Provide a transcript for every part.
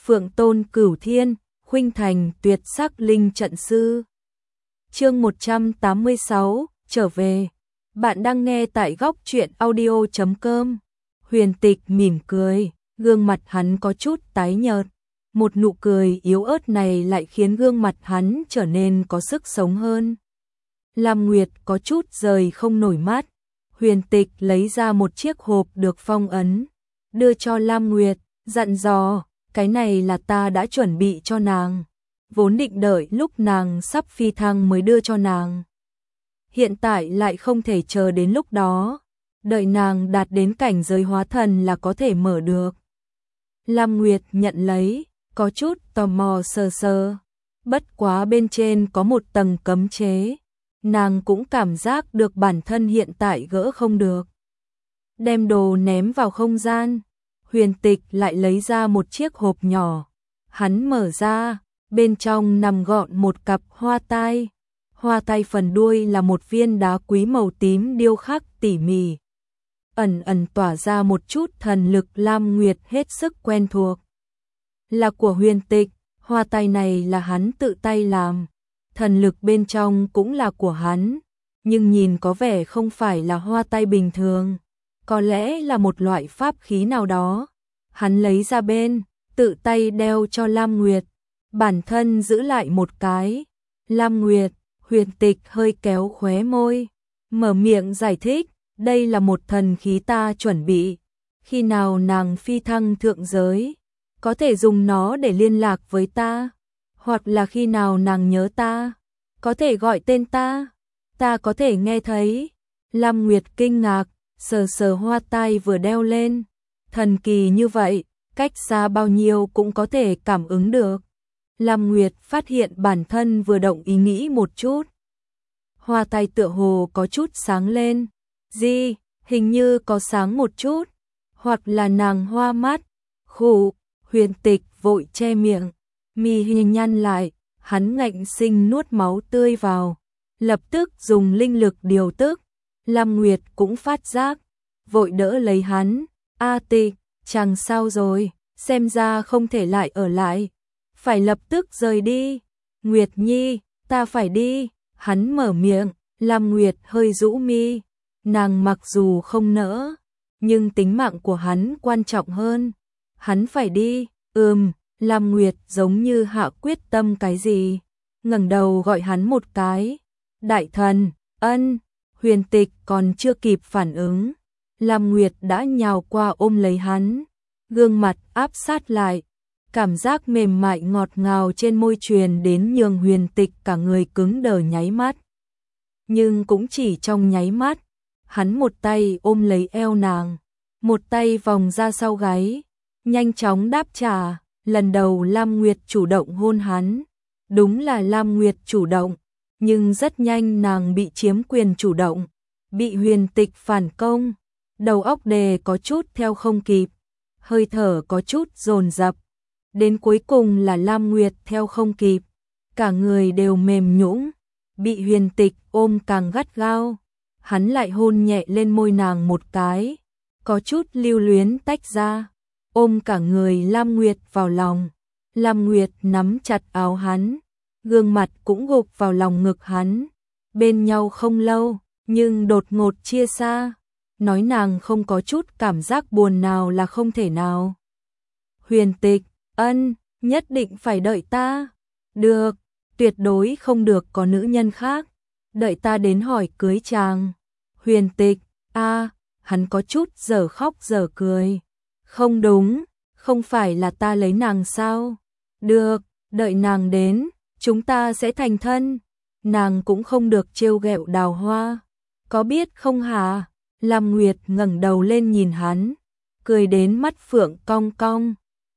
Phượng Tôn Cửu Thiên, khuynh thành tuyệt sắc linh trận sư. Chương 186, trở về. Bạn đang nghe tại góc truyện audio.com. Huyền Tịch mỉm cười, gương mặt hắn có chút tái nhợt. Một nụ cười yếu ớt này lại khiến gương mặt hắn trở nên có sức sống hơn. Lam Nguyệt có chút rời không nổi mắt. Huyền Tịch lấy ra một chiếc hộp được phong ấn, đưa cho Lam Nguyệt, dặn dò, cái này là ta đã chuẩn bị cho nàng. Vốn định đợi lúc nàng sắp phi thăng mới đưa cho nàng. Hiện tại lại không thể chờ đến lúc đó. Đợi nàng đạt đến cảnh giới hóa thần là có thể mở được. Lam Nguyệt nhận lấy, có chút tò mò sờ sờ. Bất quá bên trên có một tầng cấm chế. Nàng cũng cảm giác được bản thân hiện tại gỡ không được. Đem đồ ném vào không gian. Huyền Tịch lại lấy ra một chiếc hộp nhỏ. Hắn mở ra, bên trong nằm gọn một cặp hoa tai. Hoa tai phần đuôi là một viên đá quý màu tím điêu khắc tỉ mỉ. Ẩn ẩn tỏa ra một chút thần lực. Lam Nguyệt hết sức quen thuộc. Là của Huyền Tịch, hoa tai này là hắn tự tay làm. Thần lực bên trong cũng là của hắn, nhưng nhìn có vẻ không phải là hoa tai bình thường. Có lẽ là một loại pháp khí nào đó. Hắn lấy ra bên, tự tay đeo cho Lam Nguyệt. Bản thân giữ lại một cái. Lam Nguyệt, Huyền Tịch hơi kéo khóe môi. Mở miệng giải thích, đây là một thần khí ta chuẩn bị. Khi nào nàng phi thăng thượng giới, có thể dùng nó để liên lạc với ta. Hoặc là khi nào nàng nhớ ta, có thể gọi tên ta có thể nghe thấy. Lam Nguyệt kinh ngạc, sờ sờ hoa tai vừa đeo lên. Thần kỳ như vậy, cách xa bao nhiêu cũng có thể cảm ứng được. Lam Nguyệt phát hiện bản thân vừa động ý nghĩ một chút. Hoa tai tựa hồ có chút sáng lên. Gì, hình như có sáng một chút. Hoặc là nàng hoa mắt. Khụ, Huyền Tịch vội che miệng. Mi hình nhăn lại, hắn ngạnh sinh nuốt máu tươi vào. Lập tức dùng linh lực điều tức. Lam Nguyệt cũng phát giác, vội đỡ lấy hắn. A Tịch, chàng sao rồi, xem ra không thể lại ở lại. Phải lập tức rời đi. Nguyệt Nhi, ta phải đi. Hắn mở miệng, Lam Nguyệt hơi rũ mi. Nàng mặc dù không nỡ, nhưng tính mạng của hắn quan trọng hơn. Hắn phải đi, Lam Nguyệt giống như hạ quyết tâm cái gì. Ngẩng đầu gọi hắn một cái. Đại thần, ân. Huyền Tịch còn chưa kịp phản ứng. Lam Nguyệt đã nhào qua ôm lấy hắn. Gương mặt áp sát lại. Cảm giác mềm mại ngọt ngào trên môi truyền đến nhường Huyền Tịch cả người cứng đờ nháy mắt. Nhưng cũng chỉ trong nháy mắt. Hắn một tay ôm lấy eo nàng. Một tay vòng ra sau gáy. Nhanh chóng đáp trả. Lần đầu Lam Nguyệt chủ động hôn hắn. Đúng là Lam Nguyệt chủ động. Nhưng rất nhanh nàng bị chiếm quyền chủ động. Bị Huyền Tịch phản công. Đầu óc đề có chút theo không kịp. Hơi thở có chút dồn dập. Đến cuối cùng là Lam Nguyệt theo không kịp. Cả người đều mềm nhũn. Bị Huyền Tịch ôm càng gắt gao. Hắn lại hôn nhẹ lên môi nàng một cái. Có chút lưu luyến tách ra. Ôm cả người Lam Nguyệt vào lòng. Lam Nguyệt nắm chặt áo hắn. Gương mặt cũng gục vào lòng ngực hắn. Bên nhau không lâu, nhưng đột ngột chia xa. Nói nàng không có chút cảm giác buồn nào là không thể nào. Huyền Tịch, ân, nhất định phải đợi ta. Được, tuyệt đối không được có nữ nhân khác. Đợi ta đến hỏi cưới chàng. Huyền Tịch, hắn có chút dở khóc dở cười. Không đúng, không phải là ta lấy nàng sao? Được, đợi nàng đến, chúng ta sẽ thành thân. Nàng cũng không được trêu ghẹo Đào Hoa. Có biết không hả? Lam Nguyệt ngẩng đầu lên nhìn hắn, cười đến mắt phượng cong cong.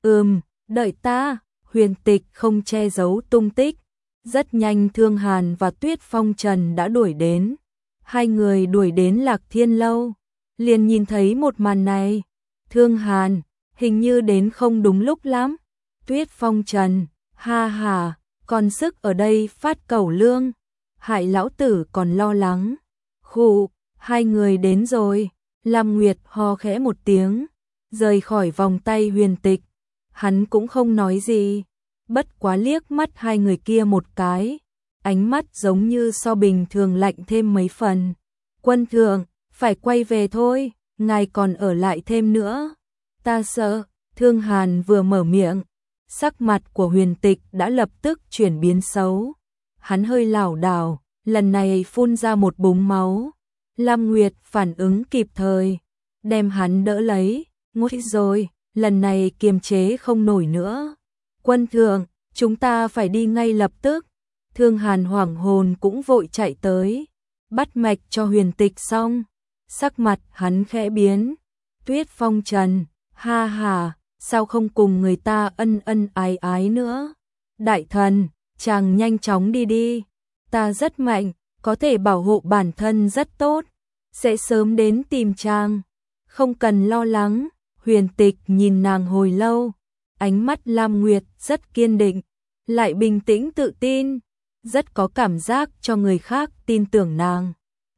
Đợi ta. Huyền Tịch không che giấu tung tích. Rất nhanh Thương Hàn và Tuyết Phong Trần đã đuổi đến. Hai người đuổi đến Lạc Thiên Lâu. Liền nhìn thấy một màn này. Thương Hàn, hình như đến không đúng lúc lắm. Tuyết Phong Trần, ha ha, còn sức ở đây phát cẩu lương. Hại lão tử còn lo lắng. Khụ, hai người đến rồi. Lam Nguyệt ho khẽ một tiếng, rời khỏi vòng tay Huyền Tịch. Hắn cũng không nói gì, bất quá liếc mắt hai người kia một cái, ánh mắt giống như so bình thường lạnh thêm mấy phần. Quân thượng, phải quay về thôi, ngài còn ở lại thêm nữa. Ta sợ. Thương Hàn vừa mở miệng, sắc mặt của Huyền Tịch đã lập tức chuyển biến xấu. Hắn hơi lảo đảo, lần này phun ra một búng máu. Lam Nguyệt phản ứng kịp thời, đem hắn đỡ lấy. Nguy rồi, lần này kiềm chế không nổi nữa. Quân thượng, chúng ta phải đi ngay lập tức. Thương Hàn hoảng hồn cũng vội chạy tới, bắt mạch cho Huyền Tịch xong, sắc mặt hắn khẽ biến. Tuyết Phong Trần, ha ha, sao không cùng người ta ân ân ái ái nữa? Đại thần, chàng nhanh chóng đi đi, ta rất mạnh, có thể bảo hộ bản thân rất tốt, sẽ sớm đến tìm chàng, không cần lo lắng. Huyền Tịch nhìn nàng hồi lâu, ánh mắt Lam Nguyệt rất kiên định, lại bình tĩnh tự tin, rất có cảm giác cho người khác tin tưởng nàng.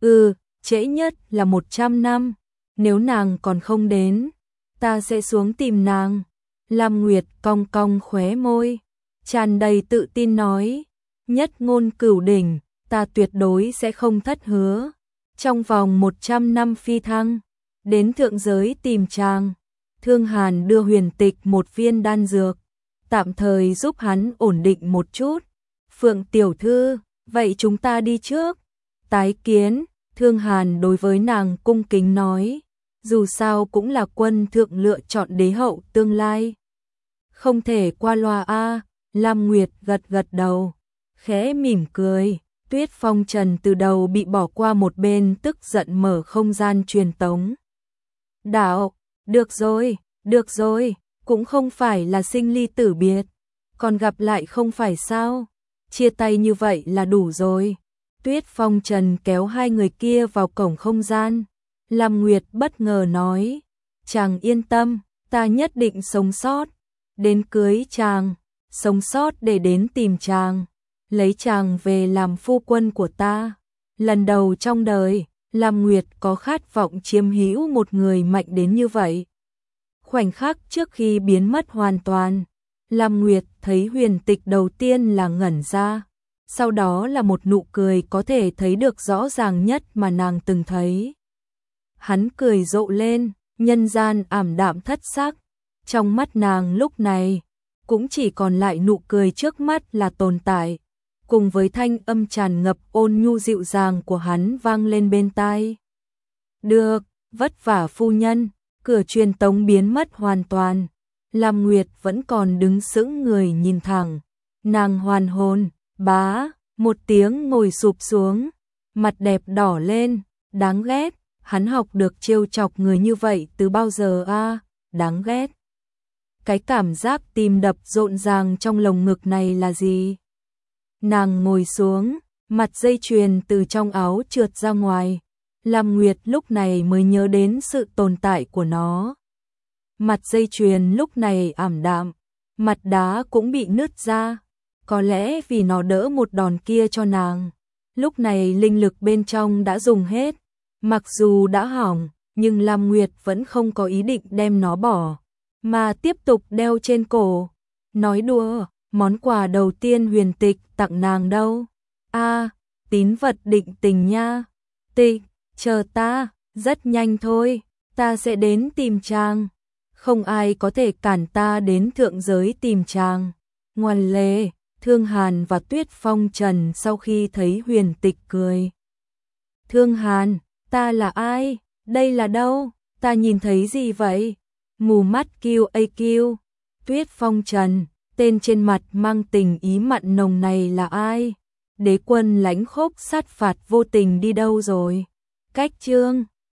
Trễ nhất là 100 năm, nếu nàng còn không đến, ta sẽ xuống tìm nàng. Lam Nguyệt cong cong khóe môi, tràn đầy tự tin nói, nhất ngôn cửu đỉnh, ta tuyệt đối sẽ không thất hứa. Trong vòng 100 năm phi thăng, đến thượng giới tìm chàng. Thương Hàn đưa Huyền Tịch một viên đan dược, tạm thời giúp hắn ổn định một chút. Phượng tiểu thư, vậy chúng ta đi trước. Tái kiến. Thương Hàn đối với nàng cung kính nói, dù sao cũng là quân thượng lựa chọn đế hậu tương lai, không thể qua loa a. Lam Nguyệt gật gật đầu, khẽ mỉm cười. Tuyết Phong Trần từ đầu bị bỏ qua một bên, tức giận mở không gian truyền tống. Đạo, được rồi, cũng không phải là sinh ly tử biệt, còn gặp lại không phải sao, chia tay như vậy là đủ rồi. Tuyết Phong Trần kéo hai người kia vào cổng không gian. Lam Nguyệt bất ngờ nói, chàng yên tâm, ta nhất định sống sót, đến cưới chàng, sống sót để đến tìm chàng, lấy chàng về làm phu quân của ta. Lần đầu trong đời, Lam Nguyệt có khát vọng chiếm hữu một người mạnh đến như vậy. Khoảnh khắc trước khi biến mất hoàn toàn, Lam Nguyệt thấy Huyền Tịch đầu tiên là ngẩn ra, sau đó là một nụ cười có thể thấy được rõ ràng nhất mà nàng từng thấy. Hắn cười rộ lên, nhân gian ảm đạm thất sắc, trong mắt nàng lúc này cũng chỉ còn lại nụ cười trước mắt là tồn tại, cùng với thanh âm tràn ngập ôn nhu dịu dàng của hắn vang lên bên tai. Được, vất vả phu nhân. Cửa truyền tống biến mất hoàn toàn, Lam Nguyệt vẫn còn đứng sững người nhìn thẳng, nàng hoàn hồn, bá, một tiếng ngồi sụp xuống, mặt đẹp đỏ lên, đáng ghét, hắn học được trêu chọc người như vậy từ bao giờ a, đáng ghét. Cái cảm giác tim đập rộn ràng trong lồng ngực này là gì? Nàng ngồi xuống, mặt dây chuyền từ trong áo trượt ra ngoài. Lam Nguyệt lúc này mới nhớ đến sự tồn tại của nó. Mặt dây chuyền lúc này ảm đạm, mặt đá cũng bị nứt ra, có lẽ vì nó đỡ một đòn kia cho nàng. Lúc này linh lực bên trong đã dùng hết, mặc dù đã hỏng, nhưng Lam Nguyệt vẫn không có ý định đem nó bỏ, mà tiếp tục đeo trên cổ. Nói đùa, món quà đầu tiên Huyền Tịch tặng nàng đâu? Tín vật định tình nha. Tịch, chờ ta, rất nhanh thôi, ta sẽ đến tìm chàng. Không ai có thể cản ta đến thượng giới tìm chàng. Ngoan lê, Thương Hàn và Tuyết Phong Trần sau khi thấy Huyền Tịch cười. Thương Hàn, ta là ai? Đây là đâu? Ta nhìn thấy gì vậy? Mù mắt QAQ. Tuyết Phong Trần, tên trên mặt mang tình ý mặn nồng này là ai? Đế quân lãnh khốc sát phạt vô tình đi đâu rồi? Cách chương